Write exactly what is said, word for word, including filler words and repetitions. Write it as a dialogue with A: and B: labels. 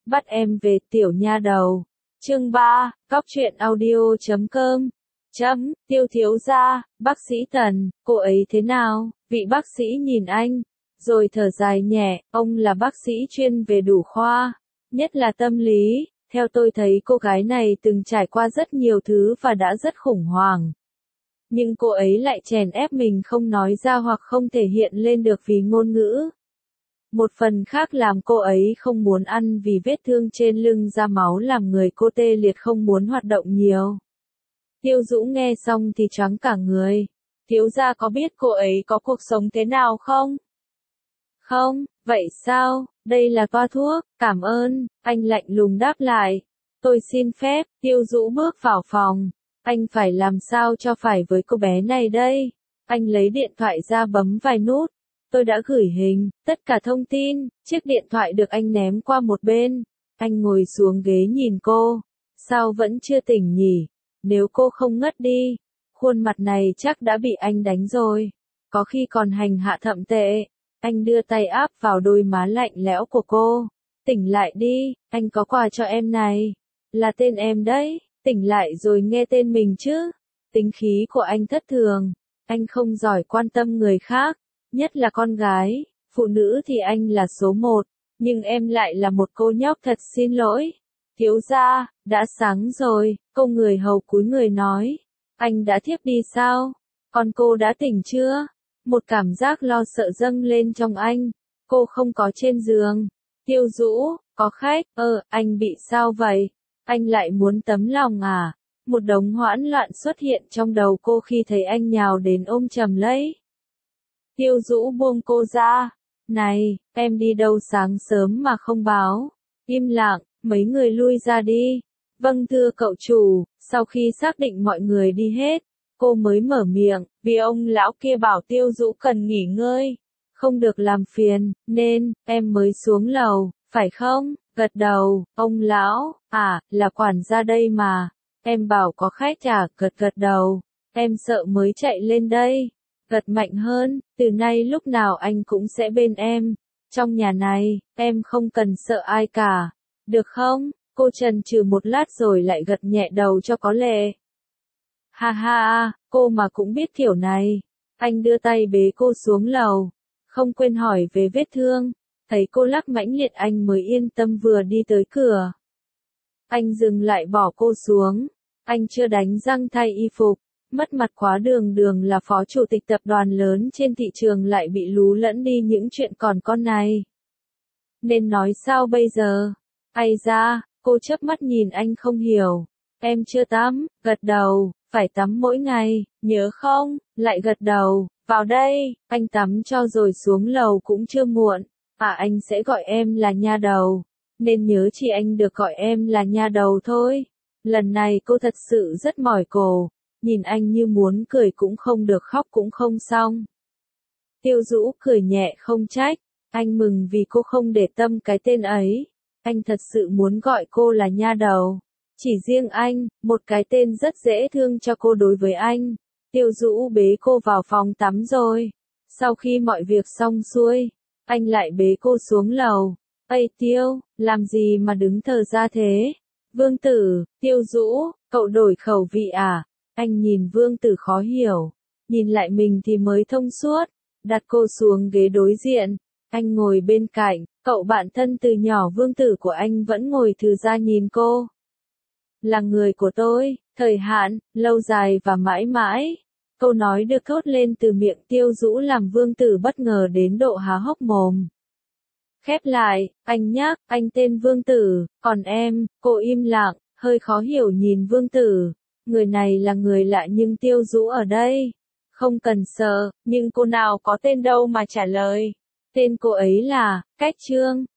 A: Bắt em về tiểu nha đầu. Chương ba, cóc truyện audio chấm com. Chấm, Tiêu thiếu gia, bác sĩ Tần, cô ấy thế nào? Vị bác sĩ nhìn anh, rồi thở dài nhẹ, ông là bác sĩ chuyên về đủ khoa, nhất là tâm lý. Theo tôi thấy cô gái này từng trải qua rất nhiều thứ và đã rất khủng hoảng. Nhưng cô ấy lại chèn ép mình không nói ra hoặc không thể hiện lên được vì ngôn ngữ. Một phần khác làm cô ấy không muốn ăn vì vết thương trên lưng ra máu làm người cô tê liệt không muốn hoạt động nhiều. Tiêu Dũ nghe xong thì choáng cả người. Thiếu gia có biết cô ấy có cuộc sống thế nào không? Không, vậy sao, đây là toa thuốc, cảm ơn, anh lạnh lùng đáp lại. Tôi xin phép, Tiêu Dũ bước vào phòng. Anh phải làm sao cho phải với cô bé này đây? Anh lấy điện thoại ra bấm vài nút. Tôi đã gửi hình, tất cả thông tin, chiếc điện thoại được anh ném qua một bên. Anh ngồi xuống ghế nhìn cô. Sao vẫn chưa tỉnh nhỉ? Nếu cô không ngất đi, khuôn mặt này chắc đã bị anh đánh rồi. Có khi còn hành hạ thậm tệ. Anh đưa tay áp vào đôi má lạnh lẽo của cô. Tỉnh lại đi, anh có quà cho em này. Là tên em đấy, tỉnh lại rồi nghe tên mình chứ. Tính khí của anh thất thường. Anh không giỏi quan tâm người khác, nhất là con gái. Phụ nữ thì anh là số một, nhưng em lại là một cô nhóc thật xin lỗi. Thiếu gia, đã sáng rồi, cô người hầu cúi người nói. Anh đã thiếp đi sao? Còn cô đã tỉnh chưa? Một cảm giác lo sợ dâng lên trong anh. Cô không có trên giường. Tiêu Dũ, có khách, ơ, anh bị sao vậy? Anh lại muốn tấm lòng à? Một đống hoảng loạn xuất hiện trong đầu cô khi thấy anh nhào đến ôm chầm lấy. Tiêu Dũ buông cô ra. Này, em đi đâu sáng sớm mà không báo? Im lặng, mấy người lui ra đi. Vâng thưa cậu chủ, sau khi xác định mọi người đi hết, cô mới mở miệng, vì ông lão kia bảo Tiêu Dũ cần nghỉ ngơi, không được làm phiền, nên, em mới xuống lầu, phải không? Gật đầu, ông lão, à, là quản gia đây mà, em bảo có khách à, gật gật đầu, em sợ mới chạy lên đây, gật mạnh hơn, từ nay lúc nào anh cũng sẽ bên em, trong nhà này, em không cần sợ ai cả, được không? Cô chần chừ một lát rồi lại gật nhẹ đầu cho có lệ. Ha ha, cô mà cũng biết kiểu này. Anh đưa tay bế cô xuống lầu, không quên hỏi về vết thương. Thấy cô lắc mãnh liệt anh mới yên tâm vừa đi tới cửa. Anh dừng lại bỏ cô xuống. Anh chưa đánh răng thay y phục. Mất mặt quá đường đường là phó chủ tịch tập đoàn lớn trên thị trường lại bị lú lẫn đi những chuyện còn con này. Nên nói sao bây giờ? Ai ra, cô chớp mắt nhìn anh không hiểu. Em chưa tắm, gật đầu, phải tắm mỗi ngày, nhớ không? Lại gật đầu, vào đây, anh tắm cho rồi xuống lầu cũng chưa muộn. À anh sẽ gọi em là nha đầu, nên nhớ chỉ anh được gọi em là nha đầu thôi. Lần này cô thật sự rất mỏi cổ, nhìn anh như muốn cười cũng không được khóc cũng không xong. Tiêu Dũ cười nhẹ không trách, anh mừng vì cô không để tâm cái tên ấy. Anh thật sự muốn gọi cô là nha đầu. Chỉ riêng anh, một cái tên rất dễ thương cho cô đối với anh. Tiêu Dũ bế cô vào phòng tắm rồi. Sau khi mọi việc xong xuôi, anh lại bế cô xuống lầu. Ây Tiêu, làm gì mà đứng thờ ra thế? Vương Tử, Tiêu Dũ, cậu đổi khẩu vị à? Anh nhìn Vương Tử khó hiểu. Nhìn lại mình thì mới thông suốt. Đặt cô xuống ghế đối diện. Anh ngồi bên cạnh, cậu bạn thân từ nhỏ Vương Tử của anh vẫn ngồi thừ ra nhìn cô. Là người của tôi, thời hạn, lâu dài và mãi mãi. Câu nói được thốt lên từ miệng Tiêu Dũ làm Vương Tử bất ngờ đến độ há hốc mồm. Khép lại, anh nhắc, anh tên Vương Tử, còn em, cô im lặng, hơi khó hiểu nhìn Vương Tử. Người này là người lạ nhưng Tiêu Dũ ở đây. Không cần sợ, nhưng cô nào có tên đâu mà trả lời. Tên cô ấy là, Cách Trương.